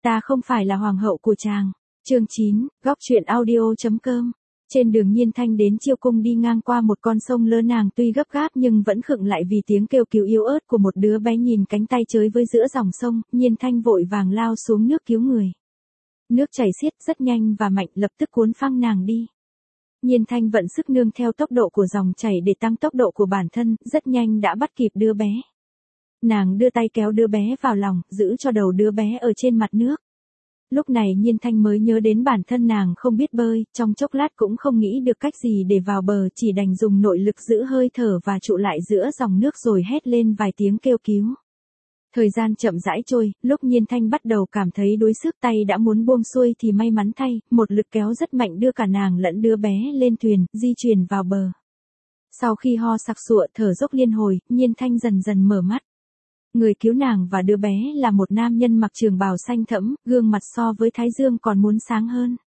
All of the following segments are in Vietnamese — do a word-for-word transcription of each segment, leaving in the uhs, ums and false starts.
ta không phải là hoàng hậu của chàng. Chương chín, góc truyện audio chấm com. Trên đường Nhiên Thanh đến Chiêu Cung đi ngang qua một con sông lớn, nàng tuy gấp gáp nhưng vẫn khựng lại vì tiếng kêu cứu yếu ớt của một đứa bé nhìn cánh tay chới với giữa dòng sông. Nhiên Thanh vội vàng lao xuống nước cứu người. Nước chảy xiết rất nhanh và mạnh, lập tức cuốn phăng nàng đi. Nhiên Thanh vận sức nương theo tốc độ của dòng chảy để tăng tốc độ của bản thân, rất nhanh đã bắt kịp đứa bé. Nàng đưa tay kéo đứa bé vào lòng, giữ cho đầu đứa bé ở trên mặt nước. Lúc này Nhiên Thanh mới nhớ đến bản thân nàng không biết bơi, trong chốc lát cũng không nghĩ được cách gì để vào bờ, chỉ đành dùng nội lực giữ hơi thở và trụ lại giữa dòng nước rồi hét lên vài tiếng kêu cứu. Thời gian chậm rãi trôi, lúc Nhiên Thanh bắt đầu cảm thấy đuối sức, tay đã muốn buông xuôi thì may mắn thay, một lực kéo rất mạnh đưa cả nàng lẫn đứa bé lên thuyền, di chuyển vào bờ. Sau khi ho sặc sụa thở dốc liên hồi, Nhiên Thanh dần dần mở mắt. Người cứu nàng và đứa bé là một nam nhân mặc trường bào xanh thẫm, gương mặt so với thái dương còn muốn sáng hơn.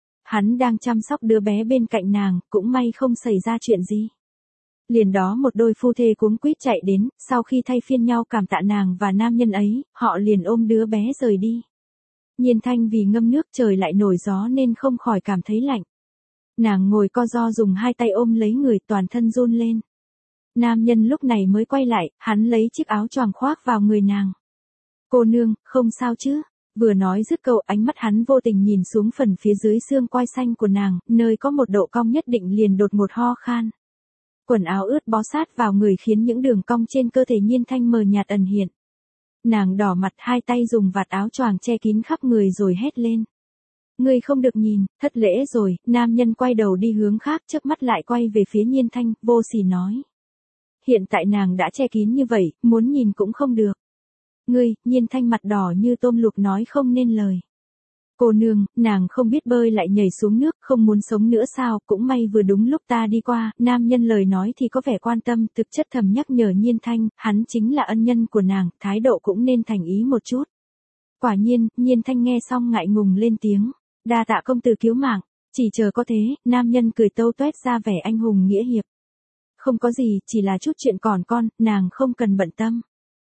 Hắn đang chăm sóc đứa bé bên cạnh nàng, cũng may không xảy ra chuyện gì. Liền đó một đôi phu thê cuống quýt chạy đến, sau khi thay phiên nhau cảm tạ nàng và nam nhân ấy, họ liền ôm đứa bé rời đi. Nhiên Thanh vì ngâm nước trời lại nổi gió nên không khỏi cảm thấy lạnh. Nàng ngồi co ro dùng hai tay ôm lấy người, toàn thân run lên. Nam nhân lúc này mới quay lại, hắn lấy chiếc áo choàng khoác vào người nàng. Cô nương, không sao chứ? Vừa nói dứt câu, ánh mắt hắn vô tình nhìn xuống phần phía dưới xương quai xanh của nàng, nơi có một độ cong nhất định, liền đột ngột ho khan. Quần áo ướt bó sát vào người khiến những đường cong trên cơ thể Nhiên Thanh mờ nhạt ẩn hiện. Nàng đỏ mặt, hai tay dùng vạt áo choàng che kín khắp người rồi hét lên. Ngươi không được nhìn, thất lễ rồi. Nam nhân quay đầu đi hướng khác, chớp mắt lại quay về phía Nhiên Thanh, vô sỉ nói. Hiện tại nàng đã che kín như vậy, muốn nhìn cũng không được. Ngươi, Nhiên Thanh mặt đỏ như tôm luộc nói không nên lời. Cô nương, nàng không biết bơi lại nhảy xuống nước, không muốn sống nữa sao? Cũng may vừa đúng lúc ta đi qua. Nam nhân lời nói thì có vẻ quan tâm, thực chất thầm nhắc nhở Nhiên Thanh, hắn chính là ân nhân của nàng, thái độ cũng nên thành ý một chút. Quả nhiên, Nhiên Thanh nghe xong ngại ngùng lên tiếng, đa tạ công tử cứu mạng. Chỉ chờ có thế. Nam nhân cười tâu toét ra vẻ anh hùng nghĩa hiệp. Không có gì, chỉ là chút chuyện còn con, nàng không cần bận tâm.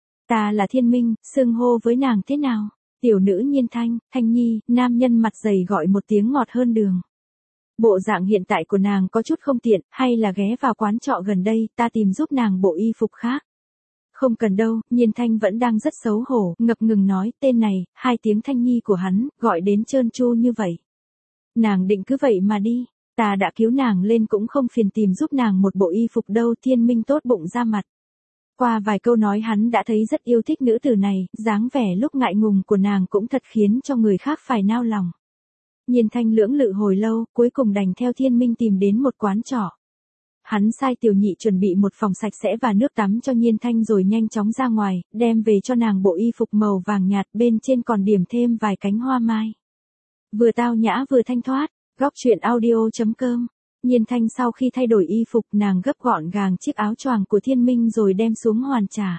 Ta là Thiên Minh, xưng hô với nàng thế nào? Tiểu nữ Nhiên Thanh, Thanh Nhi. Nam nhân mặt dày gọi một tiếng ngọt hơn đường. Bộ dạng hiện tại của nàng có chút không tiện, hay là ghé vào quán trọ gần đây, ta tìm giúp nàng bộ y phục khác. Không cần đâu. Nhiên Thanh vẫn đang rất xấu hổ, ngập ngừng nói tên này, hai tiếng Thanh Nhi của hắn, gọi đến trơn tru như vậy. Nàng định cứ vậy mà đi. Ta đã cứu nàng lên cũng không phiền tìm giúp nàng một bộ y phục đâu. Thiên Minh tốt bụng ra mặt. Qua vài câu nói hắn đã thấy rất yêu thích nữ tử này, dáng vẻ lúc ngại ngùng của nàng cũng thật khiến cho người khác phải nao lòng. Nhiên Thanh lưỡng lự hồi lâu, cuối cùng đành theo Thiên Minh tìm đến một quán trọ. Hắn sai tiểu nhị chuẩn bị một phòng sạch sẽ và nước tắm cho Nhiên Thanh rồi nhanh chóng ra ngoài, đem về cho nàng bộ y phục màu vàng nhạt, bên trên còn điểm thêm vài cánh hoa mai. Vừa tao nhã vừa thanh thoát. Góc truyện audio chấm com. Nhiên Thanh sau khi thay đổi y phục, nàng gấp gọn gàng chiếc áo choàng của Thiên Minh rồi đem xuống hoàn trả.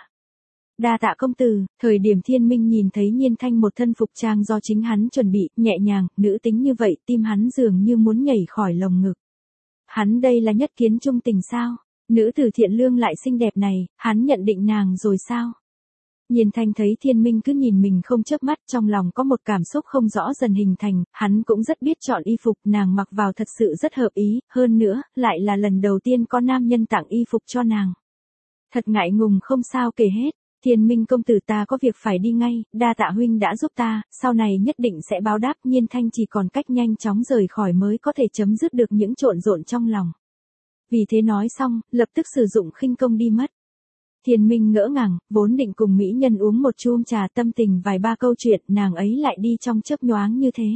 Đa tạ công tử. Thời điểm Thiên Minh nhìn thấy Nhiên Thanh một thân phục trang do chính hắn chuẩn bị, nhẹ nhàng, nữ tính như vậy, tim hắn dường như muốn nhảy khỏi lồng ngực. Hắn đây là nhất kiến trung tình sao? Nữ tử thiện lương lại xinh đẹp này, hắn nhận định nàng rồi sao? Nhiên Thanh thấy Thiên Minh cứ nhìn mình không chớp mắt, trong lòng có một cảm xúc không rõ dần hình thành, hắn cũng rất biết chọn y phục, nàng mặc vào thật sự rất hợp ý, hơn nữa, lại là lần đầu tiên có nam nhân tặng y phục cho nàng. Thật ngại ngùng không sao kể hết. Thiên Minh công tử, ta có việc phải đi ngay, đa tạ huynh đã giúp ta, sau này nhất định sẽ báo đáp. Nhiên Thanh chỉ còn cách nhanh chóng rời khỏi mới có thể chấm dứt được những trộn rộn trong lòng. Vì thế nói xong, lập tức sử dụng khinh công đi mất. Thiên Minh ngỡ ngàng, vốn định cùng mỹ nhân uống một chum trà tâm tình vài ba câu chuyện, nàng ấy lại đi trong chớp nhoáng như thế.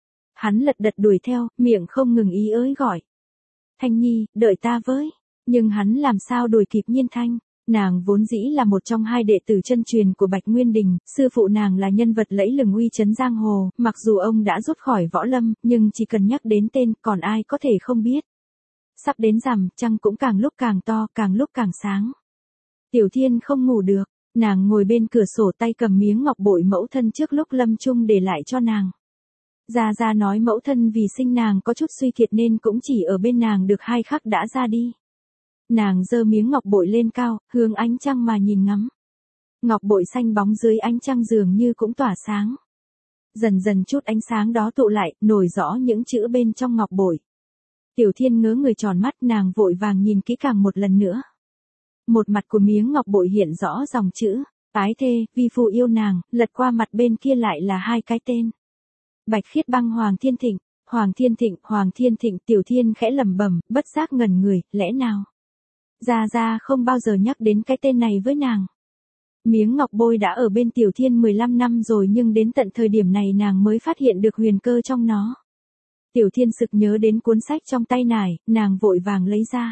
Hắn lật đật đuổi theo, miệng không ngừng ý ới gọi. Thanh Nhi, đợi ta với. Nhưng hắn làm sao đuổi kịp Nhiên Thanh. Nàng vốn dĩ là một trong hai đệ tử chân truyền của Bạch Nguyên Đình, sư phụ nàng là nhân vật lẫy lừng uy chấn giang hồ, mặc dù ông đã rút khỏi võ lâm, nhưng chỉ cần nhắc đến tên, còn ai có thể không biết. Sắp đến rằm, trăng cũng càng lúc càng to, càng lúc càng sáng. Tiểu Thiên không ngủ được, nàng ngồi bên cửa sổ tay cầm miếng ngọc bội mẫu thân trước lúc lâm chung để lại cho nàng. Gia Gia nói mẫu thân vì sinh nàng có chút suy kiệt nên cũng chỉ ở bên nàng được hai khắc đã ra đi. Nàng giơ miếng ngọc bội lên cao, hướng ánh trăng mà nhìn ngắm. Ngọc bội xanh bóng dưới ánh trăng dường như cũng tỏa sáng. Dần dần chút ánh sáng đó tụ lại, nổi rõ những chữ bên trong ngọc bội. Tiểu Thiên ngớ người tròn mắt, nàng vội vàng nhìn kỹ càng một lần nữa. Một mặt của miếng ngọc bội hiện rõ dòng chữ, ái thê, vi phu yêu nàng, lật qua mặt bên kia lại là hai cái tên. Bạch Khiết Băng Hoàng Thiên Thịnh, Hoàng Thiên Thịnh, Hoàng Thiên Thịnh. Tiểu Thiên khẽ lẩm bẩm, bất giác ngẩn người, lẽ nào Gia Gia không bao giờ nhắc đến cái tên này với nàng. Miếng ngọc bôi đã ở bên Tiểu Thiên mười lăm năm rồi nhưng đến tận thời điểm này nàng mới phát hiện được huyền cơ trong nó. Tiểu Thiên sực nhớ đến cuốn sách trong tay nải, nàng vội vàng lấy ra.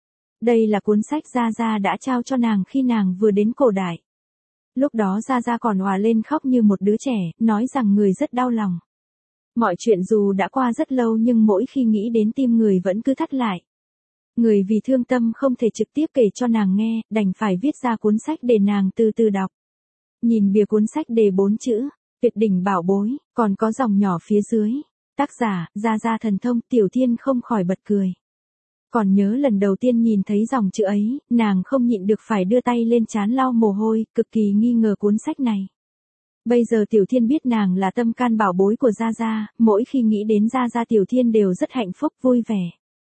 Đây là cuốn sách Gia Gia đã trao cho nàng khi nàng vừa đến cổ đại. Lúc đó Gia Gia còn òa lên khóc như một đứa trẻ, nói rằng người rất đau lòng. Mọi chuyện dù đã qua rất lâu nhưng mỗi khi nghĩ đến tim người vẫn cứ thắt lại. Người vì thương tâm không thể trực tiếp kể cho nàng nghe, đành phải viết ra cuốn sách để nàng từ từ đọc. Nhìn bìa cuốn sách đề bốn chữ, tuyệt đỉnh bảo bối, còn có dòng nhỏ phía dưới. Tác giả, Gia Gia thần thông. Tiểu Thiên không khỏi bật cười. Còn nhớ lần đầu tiên nhìn thấy dòng chữ ấy, nàng không nhịn được phải đưa tay lên trán lau mồ hôi, cực kỳ nghi ngờ cuốn sách này. Bây giờ Tiểu Thiên biết nàng là tâm can bảo bối của Gia Gia, mỗi khi nghĩ đến Gia Gia Tiểu Thiên đều rất hạnh phúc vui vẻ.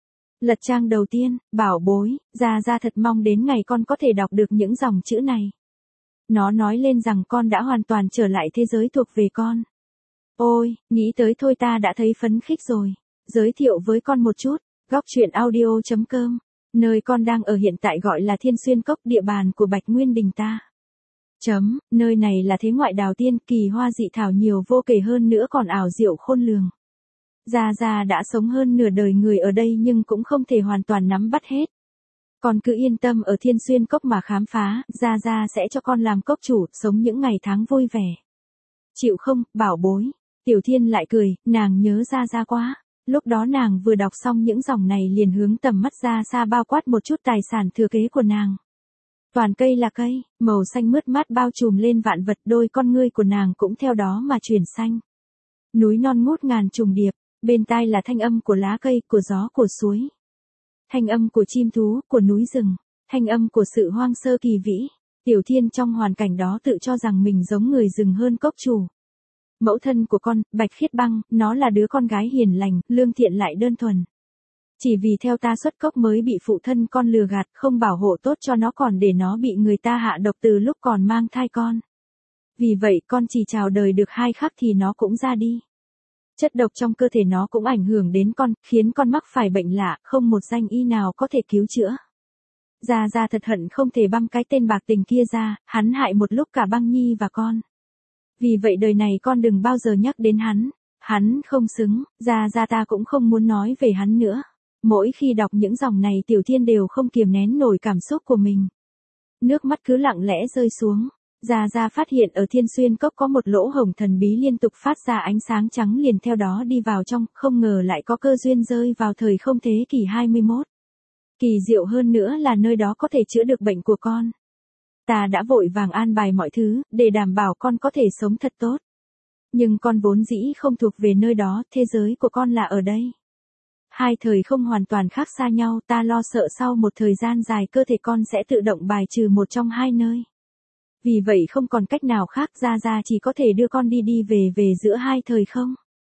Lật trang đầu tiên, bảo bối, Gia Gia thật mong đến ngày con có thể đọc được những dòng chữ này. Nó nói lên rằng con đã hoàn toàn trở lại thế giới thuộc về con. Ôi, nghĩ tới thôi ta đã thấy phấn khích rồi. Giới thiệu với con một chút, góc truyện audio chấm com, nơi con đang ở hiện tại gọi là Thiên Xuyên Cốc, địa bàn của Bạch Nguyên Đình ta. Chấm, nơi này là thế ngoại đào tiên, kỳ hoa dị thảo nhiều vô kể, hơn nữa còn ảo diệu khôn lường. Gia Gia đã sống hơn nửa đời người ở đây nhưng cũng không thể hoàn toàn nắm bắt hết. Con cứ yên tâm ở Thiên Xuyên Cốc mà khám phá, Gia Gia sẽ cho con làm cốc chủ, sống những ngày tháng vui vẻ. Chịu không, bảo bối? Tiểu Thiên lại cười, nàng nhớ Gia Gia quá. Lúc đó nàng vừa đọc xong những dòng này liền hướng tầm mắt ra xa bao quát một chút tài sản thừa kế của nàng. Toàn cây là cây, màu xanh mướt mát bao trùm lên vạn vật, đôi con ngươi của nàng cũng theo đó mà chuyển xanh. Núi non ngút ngàn trùng điệp, bên tai là thanh âm của lá cây, của gió, của suối. Thanh âm của chim thú, của núi rừng, thanh âm của sự hoang sơ kỳ vĩ. Tiểu Thiên trong hoàn cảnh đó tự cho rằng mình giống người rừng hơn cốc chủ. Mẫu thân của con, Bạch Khiết Băng, nó là đứa con gái hiền lành, lương thiện lại đơn thuần. Chỉ vì theo ta xuất cốc mới bị phụ thân con lừa gạt, không bảo hộ tốt cho nó còn để nó bị người ta hạ độc từ lúc còn mang thai con. Vì vậy con chỉ chào đời được hai khắc thì nó cũng ra đi. Chất độc trong cơ thể nó cũng ảnh hưởng đến con, khiến con mắc phải bệnh lạ, không một danh y nào có thể cứu chữa. Gia Gia thật hận không thể băm cái tên bạc tình kia ra, hắn hại một lúc cả Băng Nhi và con. Vì vậy đời này con đừng bao giờ nhắc đến hắn. Hắn không xứng, Gia Gia ta cũng không muốn nói về hắn nữa. Mỗi khi đọc những dòng này Tiểu Thiên đều không kiềm nén nổi cảm xúc của mình. Nước mắt cứ lặng lẽ rơi xuống. Gia Gia phát hiện ở Thiên Xuyên Cốc có một lỗ hổng thần bí liên tục phát ra ánh sáng trắng, liền theo đó đi vào trong, không ngờ lại có cơ duyên rơi vào thời không thế kỷ hai mươi mốt. Kỳ diệu hơn nữa là nơi đó có thể chữa được bệnh của con. Ta đã vội vàng an bài mọi thứ, để đảm bảo con có thể sống thật tốt. Nhưng con vốn dĩ không thuộc về nơi đó, thế giới của con là ở đây. Hai thời không hoàn toàn khác xa nhau, ta lo sợ sau một thời gian dài cơ thể con sẽ tự động bài trừ một trong hai nơi. Vì vậy không còn cách nào khác, Gia Gia chỉ có thể đưa con đi đi về về giữa hai thời không.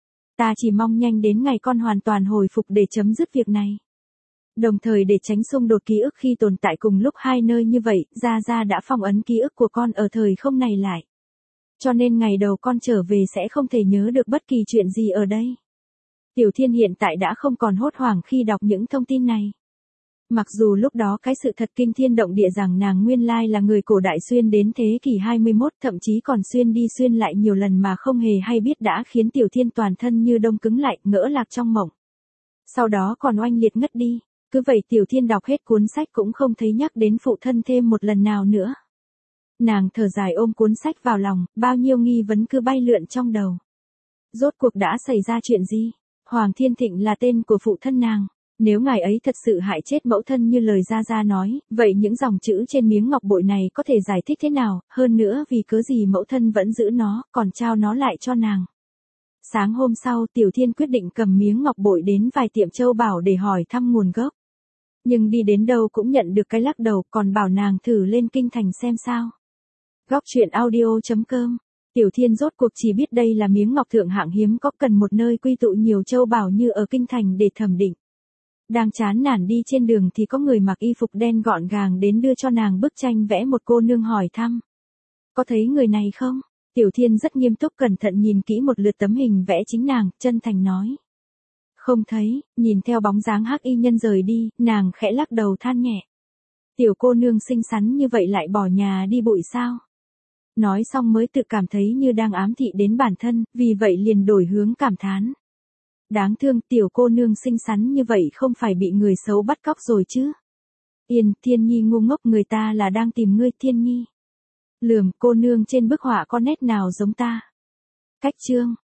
Ta chỉ mong nhanh đến ngày con hoàn toàn hồi phục để chấm dứt việc này. Đồng thời để tránh xung đột ký ức khi tồn tại cùng lúc hai nơi như vậy, Gia Gia đã phong ấn ký ức của con ở thời không này lại. Cho nên ngày đầu con trở về sẽ không thể nhớ được bất kỳ chuyện gì ở đây. Tiểu Thiên hiện tại đã không còn hốt hoảng khi đọc những thông tin này. Mặc dù lúc đó cái sự thật kinh thiên động địa rằng nàng nguyên lai là người cổ đại xuyên đến thế kỷ hai mươi mốt, thậm chí còn xuyên đi xuyên lại nhiều lần mà không hề hay biết, đã khiến Tiểu Thiên toàn thân như đông cứng lại, ngỡ lạc trong mộng. Sau đó còn oanh liệt ngất đi. Cứ vậy Tiểu Thiên đọc hết cuốn sách cũng không thấy nhắc đến phụ thân thêm một lần nào nữa. Nàng thở dài ôm cuốn sách vào lòng, bao nhiêu nghi vấn cứ bay lượn trong đầu. Rốt cuộc đã xảy ra chuyện gì? Hoàng Thiên Thịnh là tên của phụ thân nàng. Nếu ngài ấy thật sự hại chết mẫu thân như lời Gia Gia nói, vậy những dòng chữ trên miếng ngọc bội này có thể giải thích thế nào, hơn nữa vì cớ gì mẫu thân vẫn giữ nó, còn trao nó lại cho nàng. Sáng hôm sau Tiểu Thiên quyết định cầm miếng ngọc bội đến vài tiệm châu bảo để hỏi thăm nguồn gốc. Nhưng đi đến đâu cũng nhận được cái lắc đầu, còn bảo nàng thử lên kinh thành xem sao. Góc truyện audio chấm com Tiểu Thiên rốt cuộc chỉ biết đây là miếng ngọc thượng hạng hiếm có, cần một nơi quy tụ nhiều châu bảo như ở kinh thành để thẩm định. Đang chán nản đi trên đường thì có người mặc y phục đen gọn gàng đến đưa cho nàng bức tranh vẽ một cô nương hỏi thăm. Có thấy người này không? Tiểu Thiên rất nghiêm túc cẩn thận nhìn kỹ một lượt tấm hình vẽ chính nàng, chân thành nói. Không thấy, nhìn theo bóng dáng hắc y nhân rời đi, nàng khẽ lắc đầu than nhẹ. Tiểu cô nương xinh xắn như vậy lại bỏ nhà đi bụi sao? Nói xong mới tự cảm thấy như đang ám thị đến bản thân, vì vậy liền đổi hướng cảm thán. Đáng thương, tiểu cô nương xinh xắn như vậy không phải bị người xấu bắt cóc rồi chứ? Yên, Thiên Nhi ngu ngốc, người ta là đang tìm ngươi. Thiên Nhi. Lườm, cô nương trên bức họa có nét nào giống ta? Cách chương.